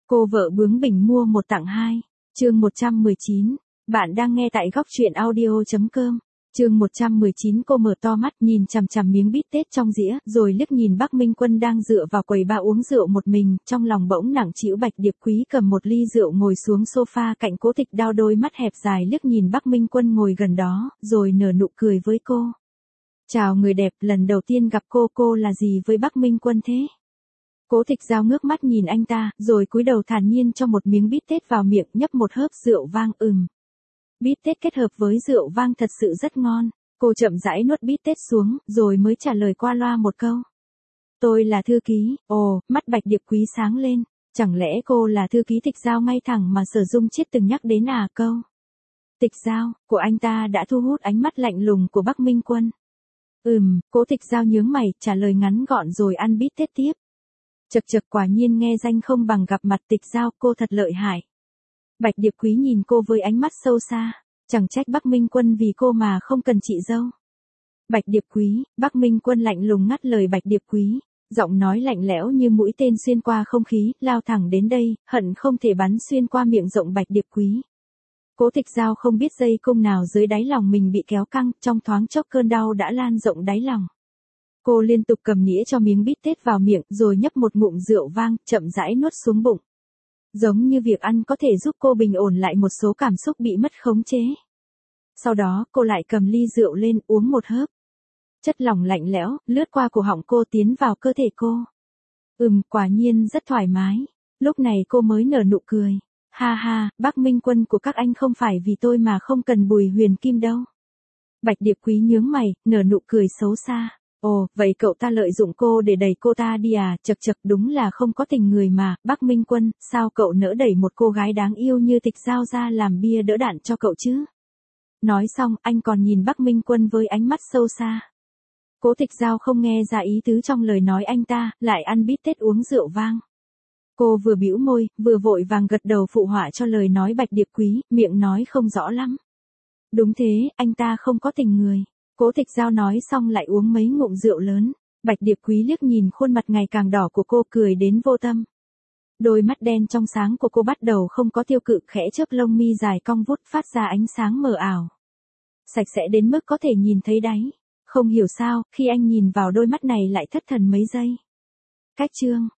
Cô vợ bướng bỉnh mua một tặng hai. Chương 119. Bạn đang nghe tại góc truyện audio.com. Chương 119. Cô mở to mắt nhìn chằm chằm miếng bít tết trong dĩa, rồi liếc nhìn Bắc Minh Quân đang dựa vào quầy bar uống rượu một mình, trong lòng bỗng nặng trĩu. Bạch Điệp Quý cầm một ly rượu ngồi xuống sofa cạnh Cố Tịch Đao, đôi mắt hẹp dài liếc nhìn Bắc Minh Quân ngồi gần đó, rồi nở nụ cười với cô. Chào người đẹp, lần đầu tiên gặp cô là gì với Bắc Minh Quân thế? Cố Tịch Dao ngước mắt nhìn anh ta, rồi cúi đầu thản nhiên cho một miếng bít tết vào miệng, nhấp một hớp rượu vang. Bít tết kết hợp với rượu vang thật sự rất ngon. Cô chậm rãi nuốt bít tết xuống, rồi mới trả lời qua loa một câu. Tôi là thư ký. Ồ, mắt Bạch Điệp Quý sáng lên. Chẳng lẽ cô là thư ký Tịch Dao ngay thẳng mà Sở Dung Chiết từng nhắc đến à? Câu Tịch Dao của anh ta đã thu hút ánh mắt lạnh lùng của Bắc Minh Quân. Cố Tịch Dao nhướng mày, trả lời ngắn gọn rồi ăn bít tết tiếp. Chật, quả nhiên nghe danh không bằng gặp mặt. Tịch Dao, cô thật lợi hại. Bạch Điệp Quý nhìn cô với ánh mắt sâu xa. Chẳng trách Bắc Minh Quân vì cô mà không cần chị dâu. Bạch Điệp Quý. Bắc Minh Quân lạnh lùng ngắt lời Bạch Điệp Quý. Giọng nói lạnh lẽo như mũi tên xuyên qua không khí, lao thẳng đến đây, hận không thể bắn xuyên qua miệng rộng Bạch Điệp Quý. Cố Tịch Dao không biết dây cung nào dưới đáy lòng mình bị kéo căng, trong thoáng chốc cơn đau đã lan rộng đáy lòng. Cô liên tục cầm nĩa cho miếng bít tết vào miệng, rồi nhấp một ngụm rượu vang, chậm rãi nuốt xuống bụng. Giống như việc ăn có thể giúp cô bình ổn lại một số cảm xúc bị mất khống chế. Sau đó, cô lại cầm ly rượu lên, uống một hớp. Chất lỏng lạnh lẽo, lướt qua cổ họng cô tiến vào cơ thể cô. Quả nhiên rất thoải mái. Lúc này cô mới nở nụ cười. Ha ha, Bắc Minh Quân của các anh không phải vì tôi mà không cần Bùi Huyền Kim đâu. Bạch Điệp Quý nhướng mày, nở nụ cười xấu xa. Ồ, vậy cậu ta lợi dụng cô để đẩy cô ta đi à? Chật, đúng là không có tình người mà. Bắc Minh Quân, sao cậu nỡ đẩy một cô gái đáng yêu như Tịch Dao ra làm bia đỡ đạn cho cậu chứ? Nói xong, anh còn nhìn Bắc Minh Quân với ánh mắt sâu xa. Cố Tịch Dao không nghe ra ý tứ trong lời nói anh ta, lại ăn bít tết uống rượu vang. Cô vừa bĩu môi, vừa vội vàng gật đầu phụ họa cho lời nói Bạch Điệp Quý, miệng nói không rõ lắm. Đúng thế, anh ta không có tình người. Cố Tịch Dao nói xong lại uống mấy ngụm rượu lớn. Bạch Điệp Quý liếc nhìn khuôn mặt ngày càng đỏ của cô, cười đến vô tâm. Đôi mắt đen trong sáng của cô bắt đầu không có tiêu cự, khẽ chớp lông mi dài cong vút phát ra ánh sáng mờ ảo. Sạch sẽ đến mức có thể nhìn thấy đáy. Không hiểu sao, khi anh nhìn vào đôi mắt này lại thất thần mấy giây. Cách chương